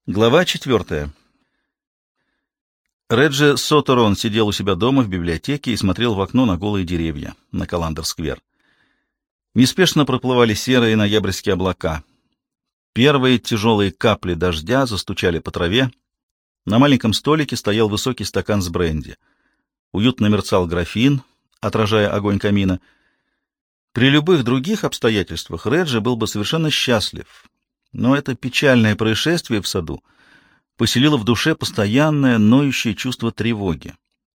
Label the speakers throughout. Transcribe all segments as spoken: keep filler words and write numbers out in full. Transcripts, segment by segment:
Speaker 1: Глава четвертая. Реджи Сотерон сидел у себя дома в библиотеке и смотрел в окно на голые деревья, на Каландер-сквер. Неспешно проплывали серые ноябрьские облака. Первые тяжелые капли дождя застучали по траве. На маленьком столике стоял высокий стакан с бренди. Уютно мерцал графин, отражая огонь камина. При любых других обстоятельствах Реджи был бы совершенно счастлив. Но это печальное происшествие в саду поселило в душе постоянное ноющее чувство тревоги.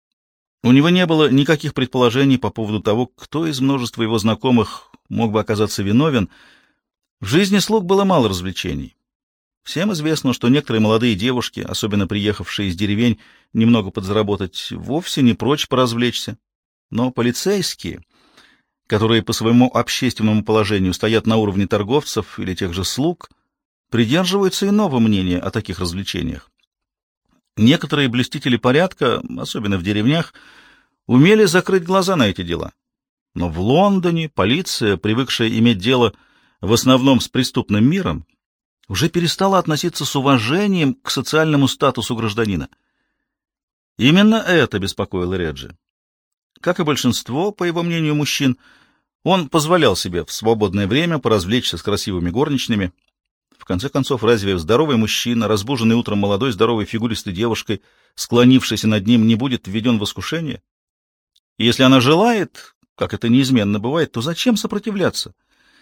Speaker 1: У него не было никаких предположений по поводу того, кто из множества его знакомых мог бы оказаться виновен. В жизни слуг было мало развлечений. Всем известно, что некоторые молодые девушки, особенно приехавшие из деревень немного подзаработать, вовсе не прочь поразвлечься. Но полицейские, которые по своему общественному положению стоят на уровне торговцев или тех же слуг, придерживаются иного мнения о таких развлечениях. Некоторые блюстители порядка, особенно в деревнях, умели закрыть глаза на эти дела. Но в Лондоне полиция, привыкшая иметь дело в основном с преступным миром, уже перестала относиться с уважением к социальному статусу гражданина. Именно это беспокоило Реджи. Как и большинство, по его мнению, мужчин, он позволял себе в свободное время поразвлечься с красивыми горничными. В конце концов, разве здоровый мужчина, разбуженный утром молодой здоровой фигуристой девушкой, склонившийся над ним, не будет введен в искушение? И если она желает, как это неизменно бывает, то зачем сопротивляться?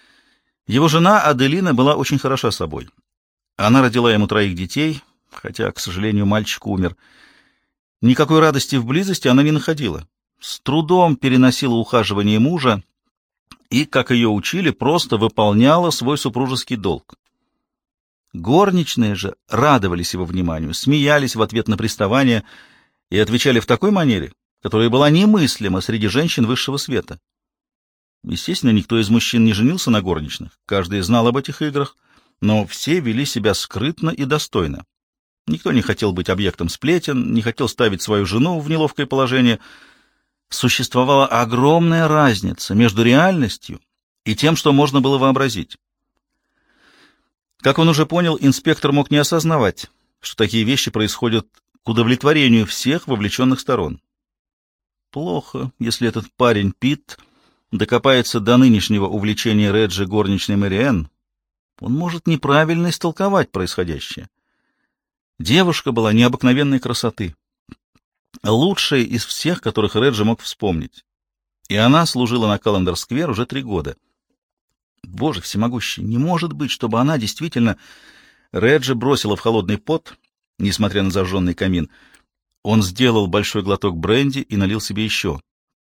Speaker 1: Его жена Аделина была очень хороша собой. Она родила ему троих детей, хотя, к сожалению, мальчик умер. Никакой радости в близости она не находила. С трудом переносила ухаживание мужа и, как ее учили, просто выполняла свой супружеский долг. Горничные же радовались его вниманию, смеялись в ответ на приставания и отвечали в такой манере, которая была немыслима среди женщин высшего света. Естественно, никто из мужчин не женился на горничных, каждый знал об этих играх, но все вели себя скрытно и достойно. Никто не хотел быть объектом сплетен, не хотел ставить свою жену в неловкое положение. Существовала огромная разница между реальностью и тем, что можно было вообразить. Как он уже понял, инспектор мог не осознавать, что такие вещи происходят к удовлетворению всех вовлеченных сторон. Плохо, если этот парень Пит докопается до нынешнего увлечения Реджи горничной Мэриэн. Он может неправильно истолковать происходящее. Девушка была необыкновенной красоты, лучшая из всех, которых Реджи мог вспомнить. И она служила на Каландер-сквер уже три года. Боже всемогущий, не может быть, чтобы она действительно... Реджи бросила в холодный пот, несмотря на зажженный камин. Он сделал большой глоток бренди и налил себе еще.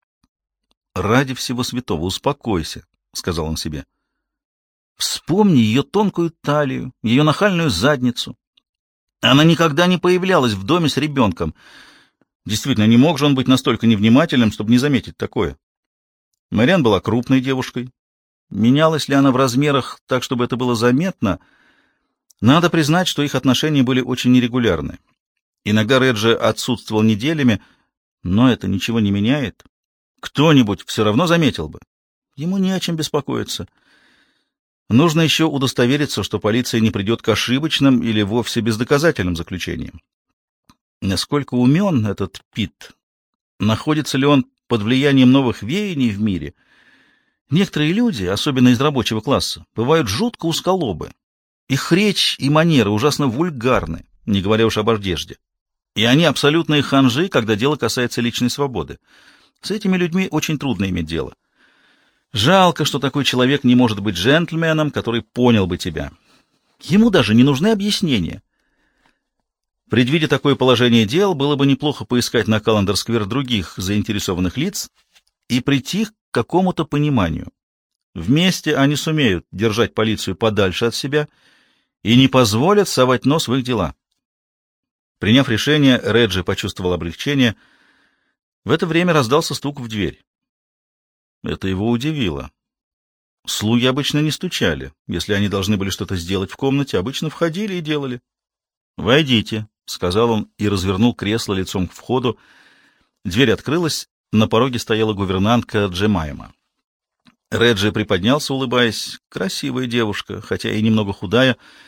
Speaker 1: «Ради всего святого, успокойся», — сказал он себе. «Вспомни ее тонкую талию, ее нахальную задницу. Она никогда не появлялась в доме с ребенком. Действительно, не мог же он быть настолько невнимательным, чтобы не заметить такое. Мэриэн была крупной девушкой. Менялась ли она в размерах так, чтобы это было заметно? Надо признать, что их отношения были очень нерегулярны. Иногда Реджи отсутствовал неделями, но это ничего не меняет. Кто-нибудь все равно заметил бы. Ему не о чем беспокоиться. Нужно еще удостовериться, что полиция не придет к ошибочным или вовсе бездоказательным заключениям. Насколько умен этот Пит? Находится ли он под влиянием новых веяний в мире? Некоторые люди, особенно из рабочего класса, бывают жутко узколобы. Их речь и манеры ужасно вульгарны, не говоря уж об одежде. И они абсолютные ханжи, когда дело касается личной свободы. С этими людьми очень трудно иметь дело. Жалко, что такой человек не может быть джентльменом, который понял бы тебя. Ему даже не нужны объяснения. Предвидя такое положение дел, было бы неплохо поискать на Каландер-сквер других заинтересованных лиц и прийти к какому-то пониманию. Вместе они сумеют держать полицию подальше от себя и не позволят совать нос в их дела. Приняв решение, Реджи почувствовал облегчение. В это время раздался стук в дверь. Это его удивило. Слуги обычно не стучали. Если они должны были что-то сделать в комнате, обычно входили и делали. «Войдите», — сказал он и развернул кресло лицом к входу. Дверь открылась, на пороге стояла гувернантка Джемайма. Реджи приподнялся, улыбаясь. Красивая девушка, хотя и немного худая.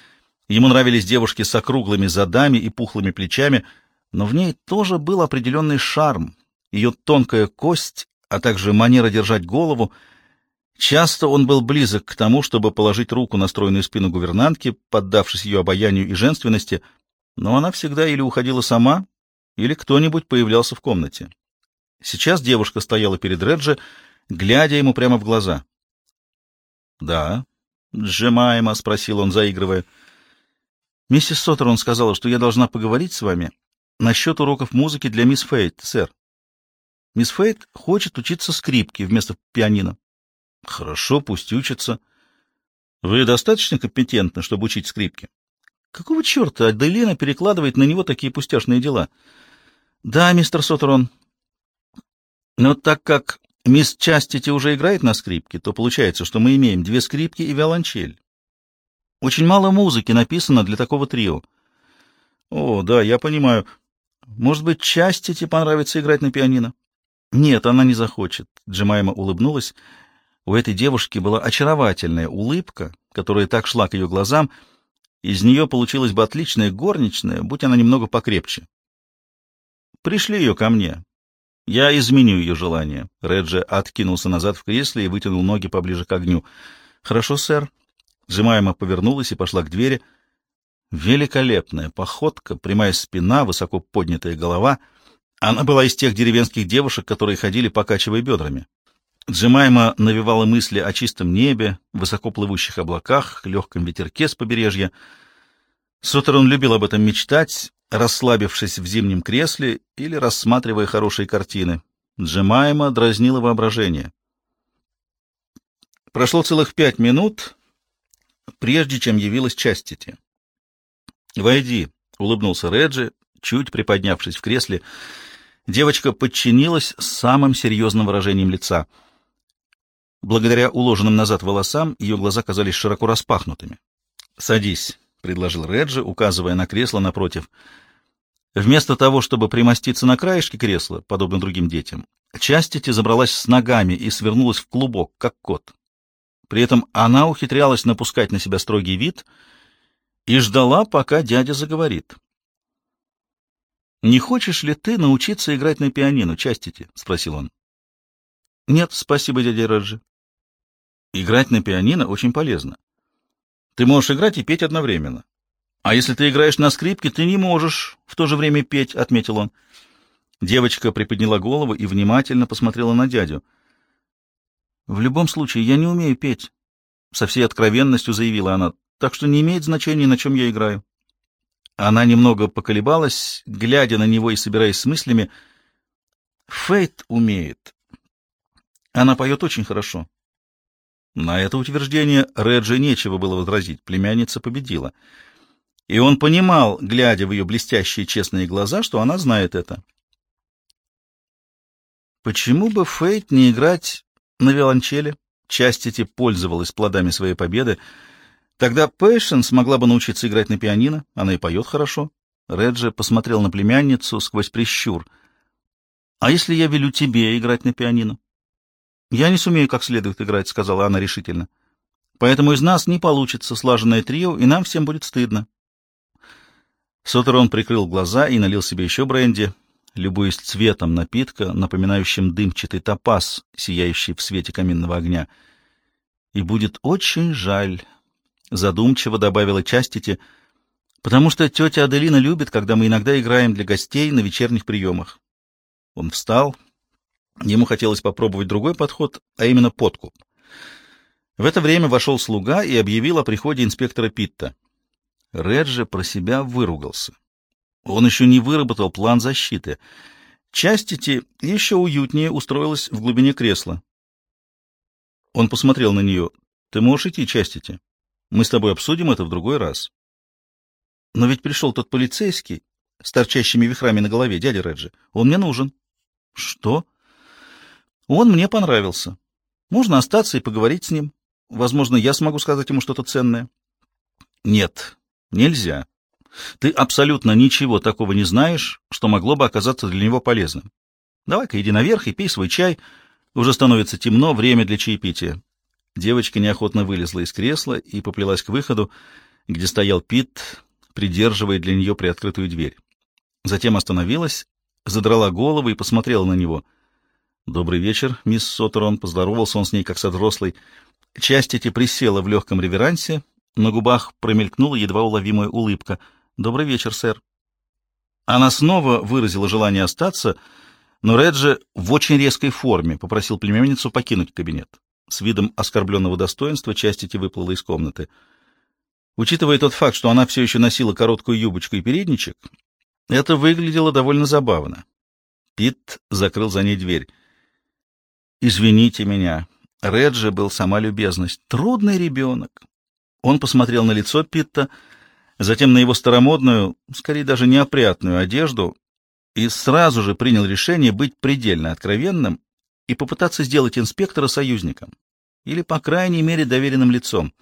Speaker 1: Ему нравились девушки с округлыми задами и пухлыми плечами, но в ней тоже был определенный шарм, ее тонкая кость, а также манера держать голову. Часто он был близок к тому, чтобы положить руку на стройную спину гувернантки, поддавшись ее обаянию и женственности, но она всегда или уходила сама, или кто-нибудь появлялся в комнате. Сейчас девушка стояла перед Реджи, глядя ему прямо в глаза. — Да, — сжимаемо спросил он, заигрывая. — Миссис Соттерон сказала, что я должна поговорить с вами насчет уроков музыки для мисс Фейт, сэр. Мисс Фейт хочет учиться скрипке вместо пианино. — Хорошо, пусть учится. Вы достаточно компетентны, чтобы учить скрипке? — Какого черта Аделина перекладывает на него такие пустяшные дела? — Да, мистер Соттерон. Но так как мисс Частити уже играет на скрипке, то получается, что мы имеем две скрипки и виолончель. Очень мало музыки написано для такого трио. — О, да, я понимаю. Может быть, Частити понравится играть на пианино? — Нет, она не захочет. Джемайма улыбнулась. У этой девушки была очаровательная улыбка, которая так шла к ее глазам. Из нее получилась бы отличная горничная, будь она немного покрепче. Пришли ее ко мне. Я изменю ее желание. Реджи откинулся назад в кресле и вытянул ноги поближе к огню. Хорошо, сэр. Джемайма повернулась и пошла к двери. Великолепная походка, прямая спина, высоко поднятая голова. Она была из тех деревенских девушек, которые ходили, покачивая бедрами. Джемайма навевала мысли о чистом небе, высоко плывущих облаках, легком ветерке с побережья. Соттерон любил об этом мечтать, расслабившись в зимнем кресле или рассматривая хорошие картины. Джемайма дразнила воображение. Прошло целых пять минут, прежде чем явилась Частити. «Войди», — улыбнулся Реджи, чуть приподнявшись в кресле. Девочка подчинилась с самым серьезным выражением лица. Благодаря уложенным назад волосам ее глаза казались широко распахнутыми. «Садись», — предложил Реджи, указывая на кресло напротив. Вместо того, чтобы примоститься на краешке кресла, подобно другим детям, Частити забралась с ногами и свернулась в клубок, как кот. При этом она ухитрялась напускать на себя строгий вид и ждала, пока дядя заговорит. «Не хочешь ли ты научиться играть на пианино, Частити?» — спросил он. «Нет, спасибо, дядя Реджи». «Играть на пианино очень полезно. Ты можешь играть и петь одновременно. А если ты играешь на скрипке, ты не можешь в то же время петь», — отметил он. Девочка приподняла голову и внимательно посмотрела на дядю. «В любом случае, я не умею петь», — со всей откровенностью заявила она, «так что не имеет значения, на чем я играю». Она немного поколебалась, глядя на него и собираясь с мыслями. «Фейт умеет. Она поет очень хорошо». На это утверждение Реджи нечего было возразить, племянница победила. И он понимал, глядя в ее блестящие честные глаза, что она знает это. Почему бы Фейт не играть на виолончели? Частити пользовалась плодами своей победы. Тогда Пэйшенс могла бы научиться играть на пианино, она и поет хорошо. Реджи посмотрел на племянницу сквозь прищур. «А если я велю тебе играть на пианино?» «Я не сумею как следует играть», — сказала она решительно. «Поэтому из нас не получится слаженное трио, и нам всем будет стыдно». Соттерон прикрыл глаза и налил себе еще бренди, любуясь цветом напитка, напоминающим дымчатый топаз, сияющий в свете каминного огня. «И будет очень жаль», — задумчиво добавила Частити, «потому что тетя Аделина любит, когда мы иногда играем для гостей на вечерних приемах». Он встал. Ему хотелось попробовать другой подход, а именно подкуп. В это время вошел слуга и объявил о приходе инспектора Питта. Реджи про себя выругался. Он еще не выработал план защиты. Частити еще уютнее устроилась в глубине кресла. Он посмотрел на нее. «Ты можешь идти, Частити. Мы с тобой обсудим это в другой раз». «Но ведь пришел тот полицейский с торчащими вихрами на голове, дядя Реджи. Он мне нужен». «Что?» «Он мне понравился. Можно остаться и поговорить с ним. Возможно, я смогу сказать ему что-то ценное». «Нет, нельзя. Ты абсолютно ничего такого не знаешь, что могло бы оказаться для него полезным. Давай-ка иди наверх и пей свой чай. Уже становится темно, время для чаепития». Девочка неохотно вылезла из кресла и поплелась к выходу. где стоял Пит, придерживая для нее приоткрытую дверь. Затем остановилась, задрала голову и посмотрела на него. «Добрый вечер, мисс Соттерон», — поздоровался он с ней, как со взрослой. Частити присела в легком реверансе, на губах промелькнула едва уловимая улыбка. «Добрый вечер, сэр». Она снова выразила желание остаться, но Реджи в очень резкой форме попросил племянницу покинуть кабинет. С видом оскорбленного достоинства Частити выплыла из комнаты. Учитывая тот факт, что она все еще носила короткую юбочку и передничек, это выглядело довольно забавно. Пит закрыл за ней дверь. «Извините меня». Реджи был сама любезность. Трудный ребенок. Он посмотрел на лицо Питта, затем на его старомодную, скорее даже неопрятную одежду, и сразу же принял решение быть предельно откровенным и попытаться сделать инспектора союзником, или, по крайней мере, доверенным лицом.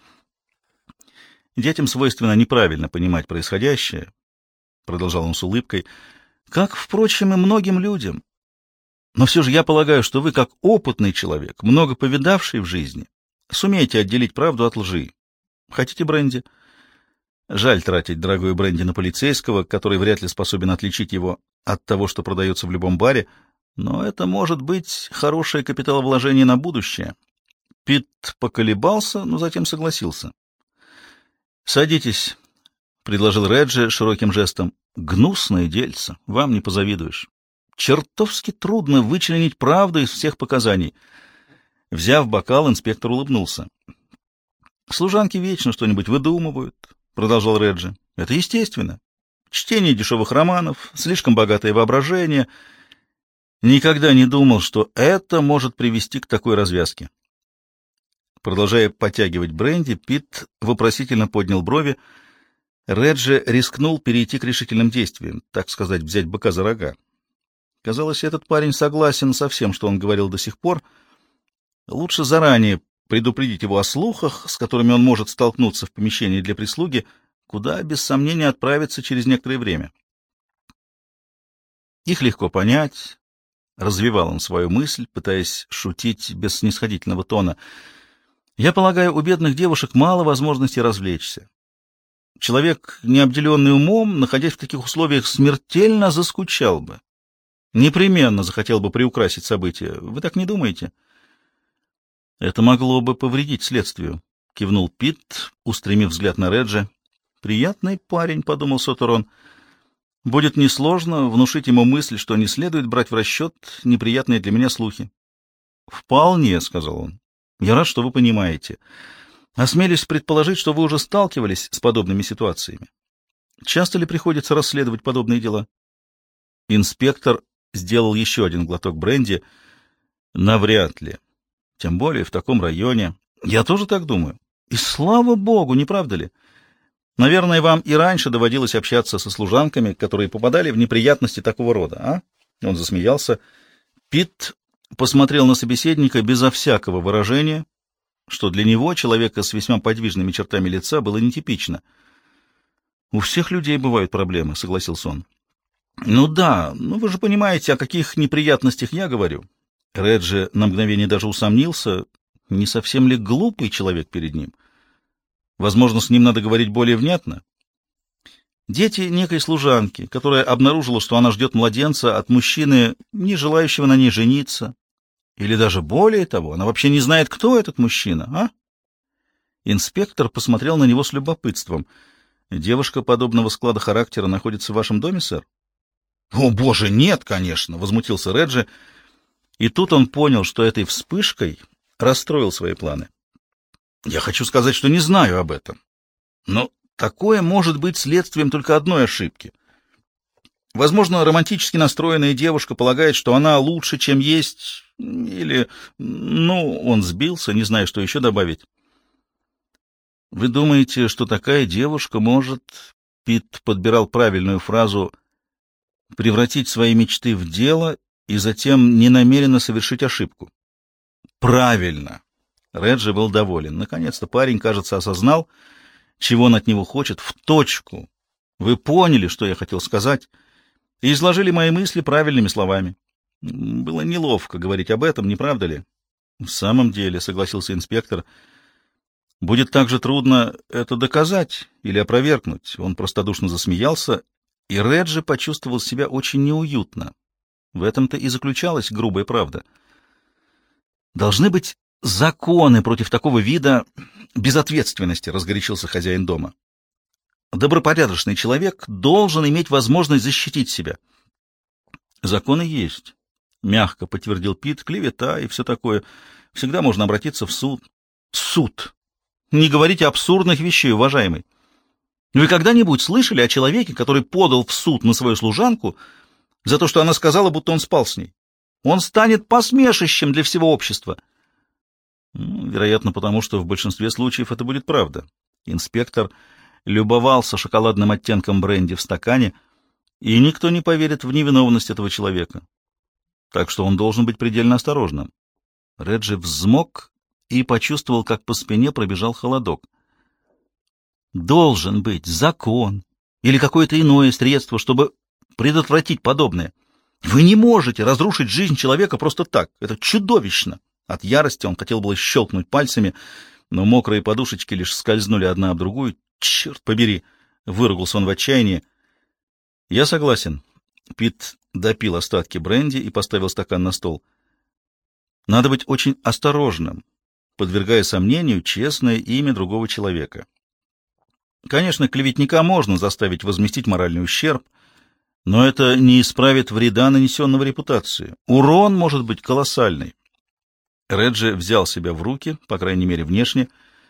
Speaker 1: Детям свойственно неправильно понимать происходящее, — продолжал он с улыбкой, — как, впрочем, и многим людям. Но все же я полагаю, что вы, как опытный человек, много повидавший в жизни, сумеете отделить правду от лжи. Хотите бренди? Жаль тратить дорогое бренди на полицейского, который вряд ли способен отличить его от того, что продается в любом баре, но это может быть хорошее капиталовложение на будущее. Пит поколебался, но затем согласился. «Садитесь», — предложил Реджи широким жестом. «Гнусное дельце, вам не позавидуешь. Чертовски трудно вычленить правду из всех показаний». Взяв бокал, инспектор улыбнулся. «Служанки вечно что-нибудь выдумывают», — продолжал Реджи. «Это естественно. Чтение дешевых романов, слишком богатое воображение. Никогда не думал, что это может привести к такой развязке». Продолжая потягивать бренди, Пит вопросительно поднял брови. Реджи рискнул перейти к решительным действиям, так сказать, взять быка за рога. Казалось, этот парень согласен со всем, что он говорил до сих пор. Лучше заранее предупредить его о слухах, с которыми он может столкнуться в помещении для прислуги, куда, без сомнения, отправиться через некоторое время. Их легко понять, — развивал он свою мысль, пытаясь шутить без снисходительного тона. Я полагаю, у бедных девушек мало возможностей развлечься. Человек, не обделенный умом, находясь в таких условиях, смертельно заскучал бы. Непременно захотел бы приукрасить события. Вы так не думаете? Это могло бы повредить следствию, — кивнул Пит, устремив взгляд на Реджи. Приятный парень, — подумал Соттерон. Будет несложно внушить ему мысль, что не следует брать в расчет неприятные для меня слухи. Вполне, — сказал он. Я рад, что вы понимаете. Осмелюсь предположить, что вы уже сталкивались с подобными ситуациями. Часто ли приходится расследовать подобные дела? Инспектор сделал еще один глоток бренди. Навряд ли. Тем более в таком районе. Я тоже так думаю. И слава богу, не правда ли? Наверное, вам и раньше доводилось общаться со служанками, которые попадали в неприятности такого рода, а? Он засмеялся. Пит посмотрел на собеседника безо всякого выражения, что для него, человека с весьма подвижными чертами лица, было нетипично. «У всех людей бывают проблемы», — согласился он. «Ну да, но вы же понимаете, о каких неприятностях я говорю». Реджи на мгновение даже усомнился, не совсем ли глупый человек перед ним. Возможно, с ним надо говорить более внятно. Дети некой служанки, которая обнаружила, что она ждет младенца от мужчины, не желающего на ней жениться. Или даже более того, она вообще не знает, кто этот мужчина, а? Инспектор посмотрел на него с любопытством. «Девушка подобного склада характера находится в вашем доме, сэр?» «О, боже, нет, конечно!» — возмутился Реджи. И тут он понял, что этой вспышкой расстроил свои планы. «Я хочу сказать, что не знаю об этом. Но такое может быть следствием только одной ошибки. Возможно, романтически настроенная девушка полагает, что она лучше, чем есть, или... Ну, он сбился, не зная, что еще добавить. Вы думаете, что такая девушка может... Пит подбирал правильную фразу «превратить свои мечты в дело и затем ненамеренно совершить ошибку». Правильно. Реджи был доволен. Наконец-то парень, кажется, осознал, чего он от него хочет, в точку. Вы поняли, что я хотел сказать, и изложили мои мысли правильными словами. Было неловко говорить об этом, не правда ли? В самом деле, согласился инспектор. Будет также трудно это доказать или опровергнуть. Он простодушно засмеялся, и Реджи почувствовал себя очень неуютно. В этом-то и заключалась грубая правда. Должны быть законы против такого вида безответственности, разгорячился хозяин дома. Добропорядочный человек должен иметь возможность защитить себя. Законы есть, мягко подтвердил Пит, клевета и все такое. Всегда можно обратиться в суд. Суд! Не говорите абсурдных вещей, уважаемый. Вы когда-нибудь слышали о человеке, который подал в суд на свою служанку за то, что она сказала, будто он спал с ней? Он станет посмешищем для всего общества. Ну, вероятно, потому что в большинстве случаев это будет правда. Инспектор любовался шоколадным оттенком бренди в стакане, и никто не поверит в невиновность этого человека. Так что он должен быть предельно осторожным. Реджи взмок и почувствовал, как по спине пробежал холодок. Должен быть закон или какое-то иное средство, чтобы предотвратить подобное. Вы не можете разрушить жизнь человека просто так. Это чудовищно. От ярости он хотел было щелкнуть пальцами, но мокрые подушечки лишь скользнули одна об другую. Черт побери! Выругался он в отчаянии. Я согласен. Пит допил остатки бренди и поставил стакан на стол. Надо быть очень осторожным, подвергая сомнению честное имя другого человека. Конечно, клеветника можно заставить возместить моральный ущерб, но это не исправит вреда, нанесенного репутации. Урон может быть колоссальный. Реджи взял себя в руки, по крайней мере, внешне.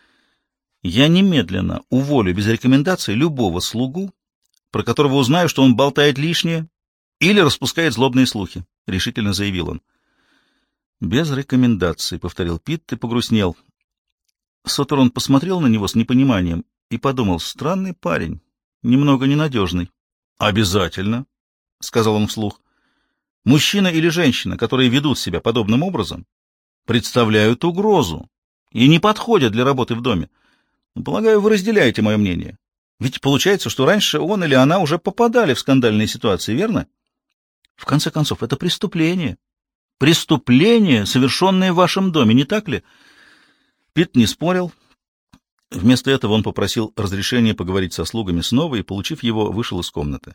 Speaker 1: Я немедленно уволю без рекомендаций любого слугу, про которого узнаю, что он болтает лишнее или распускает злобные слухи, — решительно заявил он. Без рекомендаций, — повторил Пит и погрустнел. Сотерон посмотрел на него с непониманием и подумал: странный парень, немного ненадежный. Обязательно, — сказал он вслух. Мужчина или женщина, которые ведут себя подобным образом, представляют угрозу и не подходят для работы в доме. Полагаю, вы разделяете мое мнение. Ведь получается, что раньше он или она уже попадали в скандальные ситуации, верно? В конце концов, это преступление. Преступление, совершенное в вашем доме, не так ли? Пит не спорил. Вместо этого он попросил разрешения поговорить со слугами снова и, получив его, вышел из комнаты.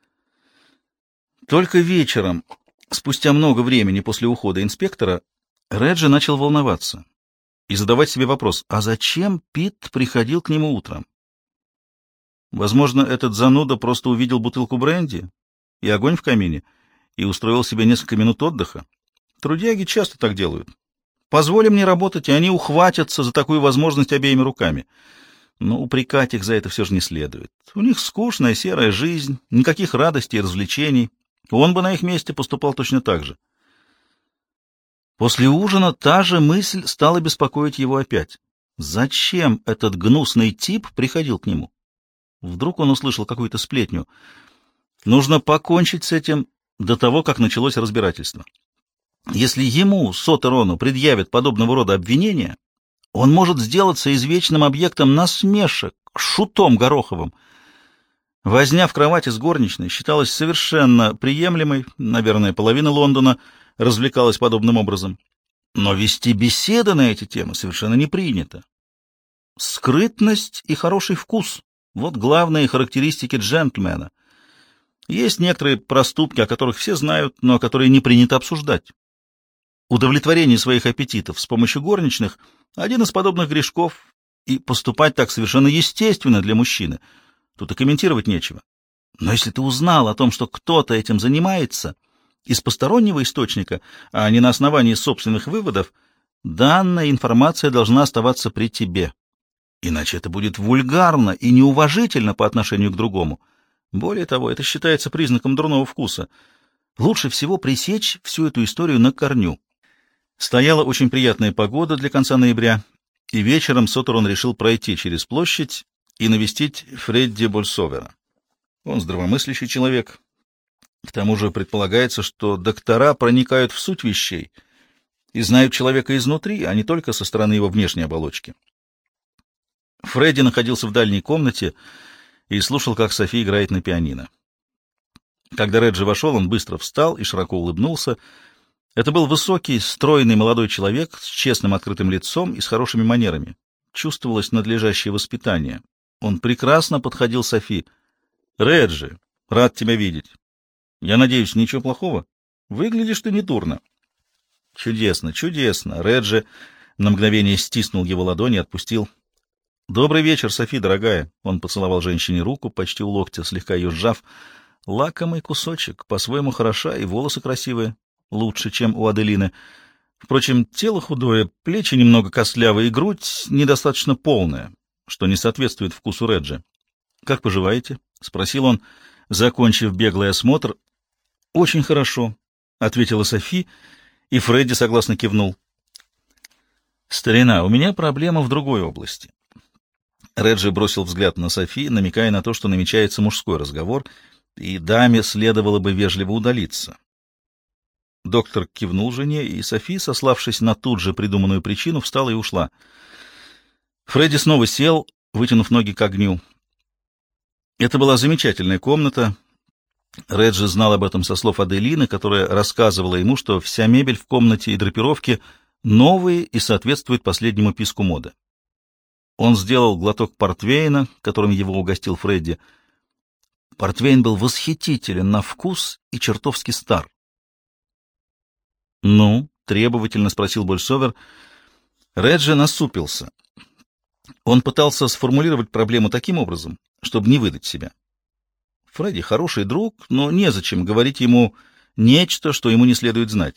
Speaker 1: Только вечером, спустя много времени после ухода инспектора, Реджи начал волноваться и задавать себе вопрос: а зачем Пит приходил к нему утром? Возможно, этот зануда просто увидел бутылку бренди и огонь в камине и устроил себе несколько минут отдыха. Трудяги часто так делают. Позволь мне работать, и они ухватятся за такую возможность обеими руками. Но упрекать их за это все же не следует. У них скучная серая жизнь, никаких радостей и развлечений. Он бы на их месте поступал точно так же. После ужина та же мысль стала беспокоить его опять. Зачем этот гнусный тип приходил к нему? Вдруг он услышал какую-то сплетню. Нужно покончить с этим до того, как началось разбирательство. Если ему, Сотерону, предъявят подобного рода обвинения, он может сделаться извечным объектом насмешек, шутом Гороховым. Возня в кровати с горничной считалась совершенно приемлемой, наверное, половина Лондона развлекалась подобным образом. Но вести беседы на эти темы совершенно не принято. Скрытность и хороший вкус — вот главные характеристики джентльмена. Есть некоторые проступки, о которых все знают, но которые не принято обсуждать. Удовлетворение своих аппетитов с помощью горничных — один из подобных грешков, и поступать так совершенно естественно для мужчины. Тут и комментировать нечего. Но если ты узнал о том, что кто-то этим занимается, из постороннего источника, а не на основании собственных выводов, данная информация должна оставаться при тебе. Иначе это будет вульгарно и неуважительно по отношению к другому. Более того, это считается признаком дурного вкуса. Лучше всего пресечь всю эту историю на корню. Стояла очень приятная погода для конца ноября, и вечером Сотерон решил пройти через площадь и навестить Фредди Больсовера. Он здравомыслящий человек. К тому же предполагается, что доктора проникают в суть вещей и знают человека изнутри, а не только со стороны его внешней оболочки. Фредди находился в дальней комнате и слушал, как Софи играет на пианино. Когда Реджи вошел, он быстро встал и широко улыбнулся. Это был высокий, стройный молодой человек с честным открытым лицом и с хорошими манерами. чувствовалось надлежащее воспитание. Он прекрасно подходил Софи. «Реджи, рад тебя видеть. Я надеюсь, ничего плохого? Выглядишь ты недурно». «Чудесно, чудесно!» Реджи на мгновение стиснул его ладони и отпустил. «Добрый вечер, Софи, дорогая!» Он поцеловал женщине руку, почти у локтя, слегка ее сжав. «Лакомый кусочек, по-своему хороша, и волосы красивые, лучше, чем у Аделины. Впрочем, тело худое, плечи немного костлявые, и грудь недостаточно полная, что не соответствует вкусу Реджи. «Как поживаете?» — спросил он, закончив беглый осмотр. «Очень хорошо», — ответила Софи, и Фредди согласно кивнул. «Старина, у меня проблема в другой области». Реджи бросил взгляд на Софи, намекая на то, что намечается мужской разговор, и даме следовало бы вежливо удалиться. Доктор кивнул жене, и Софи, сославшись на тут же придуманную причину, встала и ушла. Фредди снова сел, вытянув ноги к огню. Это была замечательная комната. Реджи знал об этом со слов Аделины, которая рассказывала ему, что вся мебель в комнате и драпировки новые и соответствуют последнему писку моды. Он сделал глоток портвейна, которым его угостил Фредди. Портвейн был восхитителен на вкус и чертовски стар. «Ну?» — требовательно спросил Больсовер. Реджи насупился. Он пытался сформулировать проблему таким образом, чтобы не выдать себя. Фредди хороший друг, но незачем говорить ему нечто, что ему не следует знать.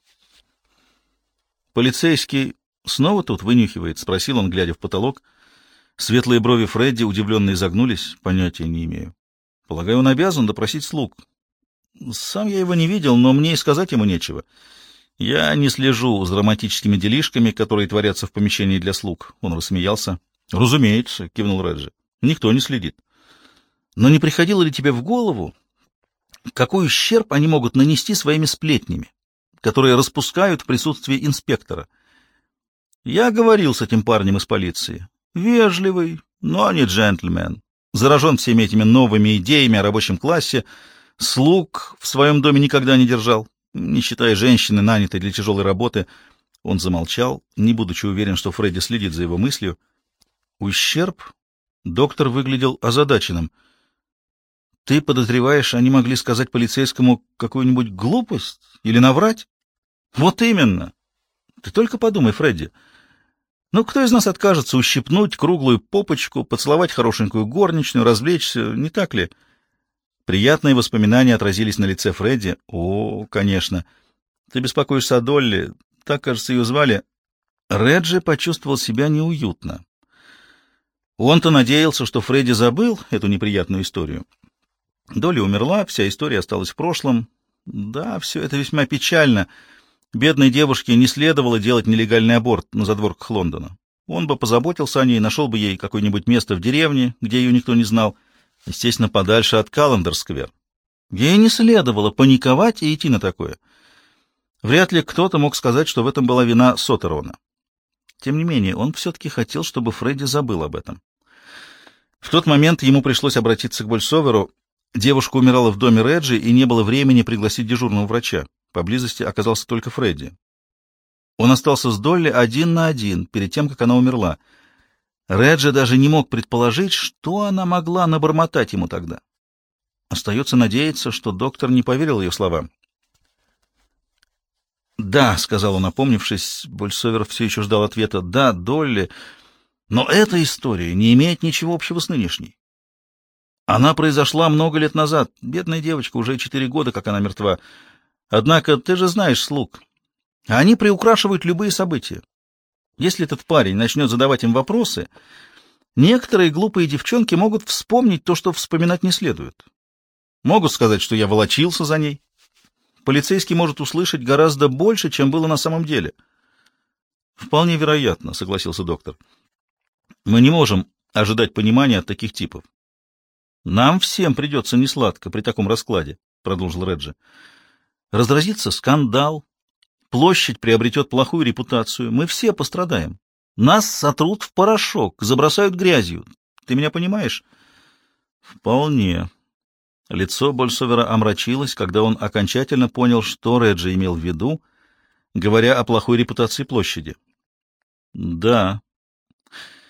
Speaker 1: «Полицейский снова тут вынюхивает?» — спросил он, глядя в потолок. Светлые брови Фредди удивленно изогнулись. «Понятия не имею. Полагаю, он обязан допросить слуг. Сам я его не видел, но мне и сказать ему нечего. Я не слежу за романтическими делишками, которые творятся в помещении для слуг». Он рассмеялся. «Разумеется», — кивнул Реджи. «Никто не следит. Но не приходило ли тебе в голову, какой ущерб они могут нанести своими сплетнями, которые распускают в присутствии инспектора? Я говорил с этим парнем из полиции. Вежливый, но не джентльмен. Заражен всеми этими новыми идеями о рабочем классе. Слуг в своем доме никогда не держал, не считая женщины, нанятой для тяжелой работы». Он замолчал, не будучи уверен, что Фредди следит за его мыслью. «Ущерб?» Доктор выглядел озадаченным. «Ты подозреваешь, они могли сказать полицейскому какую-нибудь глупость или наврать?» «Вот именно. Ты только подумай, Фредди. Ну, кто из нас откажется ущипнуть круглую попочку, поцеловать хорошенькую горничную, развлечься, не так ли?» Приятные воспоминания отразились на лице Фредди. «О, конечно. Ты беспокоишься о Долли. Так, кажется, ее звали». Реджи почувствовал себя неуютно. Он-то надеялся, что Фредди забыл эту неприятную историю. Долли умерла, вся история осталась в прошлом. Да, все это весьма печально. Бедной девушке не следовало делать нелегальный аборт на задворках Лондона. Он бы позаботился о ней, нашел бы ей какое-нибудь место в деревне, где ее никто не знал, естественно, подальше от Каллендер-сквер. Ей не следовало паниковать и идти на такое. Вряд ли кто-то мог сказать, что в этом была вина Соттерона. Тем не менее, он все-таки хотел, чтобы Фредди забыл об этом. В тот момент ему пришлось обратиться к Больсоверу. Девушка умирала в доме Реджи, и не было времени пригласить дежурного врача. Поблизости оказался только Фредди. Он остался с Долли один на один перед тем, как она умерла. Реджи даже не мог предположить, что она могла набормотать ему тогда. Остается надеяться, что доктор не поверил ее словам. «Да», — сказал он, опомнившись, Больсовер все еще ждал ответа. «Да, Долли, но эта история не имеет ничего общего с нынешней. Она произошла много лет назад. Бедная девочка, уже четыре года, как она мертва. Однако ты же знаешь слуг. Они приукрашивают любые события. Если этот парень начнет задавать им вопросы, некоторые глупые девчонки могут вспомнить то, что вспоминать не следует. Могут сказать, что я волочился за ней. Полицейский может услышать гораздо больше, чем было на самом деле». «Вполне вероятно», — согласился доктор. «Мы не можем ожидать понимания от таких типов». «Нам всем придется несладко при таком раскладе», — продолжил Реджи. «Разразится скандал, площадь приобретет плохую репутацию, мы все пострадаем. Нас сотрут в порошок, забросают грязью. Ты меня понимаешь?» «Вполне». Лицо Больсовера омрачилось, когда он окончательно понял, что Реджи имел в виду, говоря о плохой репутации площади. «Да».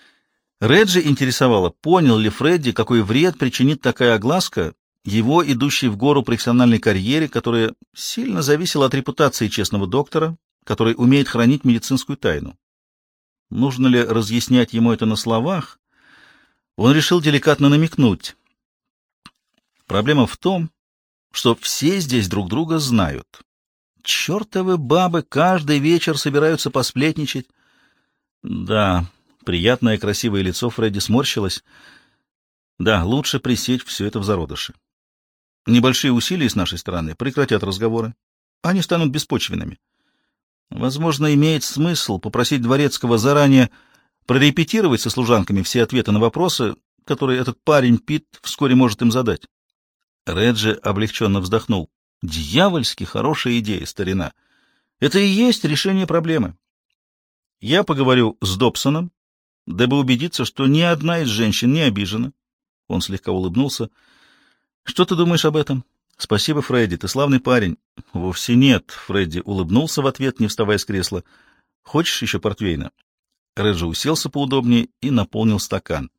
Speaker 1: Реджи интересовало, понял ли Фредди, какой вред причинит такая огласка его идущей в гору профессиональной карьере, которая сильно зависела от репутации честного доктора, который умеет хранить медицинскую тайну. Нужно ли разъяснять ему это на словах? Он решил деликатно намекнуть. Проблема в том, что все здесь друг друга знают. Чертовы бабы каждый вечер собираются посплетничать. Да, приятное красивое лицо Фредди сморщилось. Да, лучше пресечь все это в зародыше. Небольшие усилия с нашей стороны прекратят разговоры. Они станут беспочвенными. Возможно, имеет смысл попросить Дворецкого заранее прорепетировать со служанками все ответы на вопросы, которые этот парень Пит вскоре может им задать. Реджи облегченно вздохнул. Дьявольски хорошая идея, старина. Это и есть решение проблемы. Я поговорю с Добсоном, дабы убедиться, что ни одна из женщин не обижена. Он слегка улыбнулся. Что ты думаешь об этом? Спасибо, Фредди, ты славный парень. Вовсе нет, Фредди улыбнулся в ответ, не вставая с кресла. Хочешь еще портвейна? Реджи уселся поудобнее и наполнил стакан.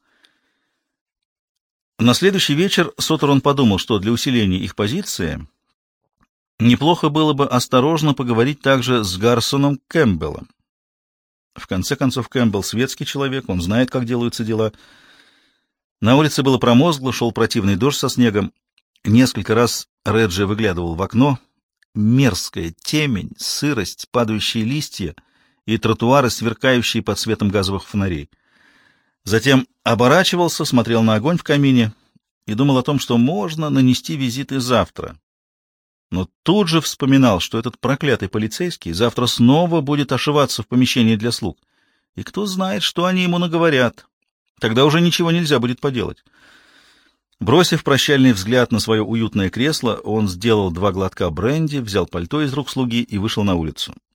Speaker 1: На следующий вечер Соттерон подумал, что для усиления их позиции неплохо было бы осторожно поговорить также с Гарсоном Кэмпбеллом. В конце концов, Кэмпбелл светский человек, он знает, как делаются дела. На улице было промозгло, шел противный дождь со снегом. Несколько раз Реджи выглядывал в окно. Мерзкая темень, сырость, падающие листья и тротуары, сверкающие под светом газовых фонарей. Затем оборачивался, смотрел на огонь в камине и думал о том, что можно нанести визит и завтра. Но тут же вспоминал, что этот проклятый полицейский завтра снова будет ошиваться в помещении для слуг. И кто знает, что они ему наговорят. Тогда уже ничего нельзя будет поделать. Бросив прощальный взгляд на свое уютное кресло, он сделал два глотка бренди, взял пальто из рук слуги и вышел на улицу.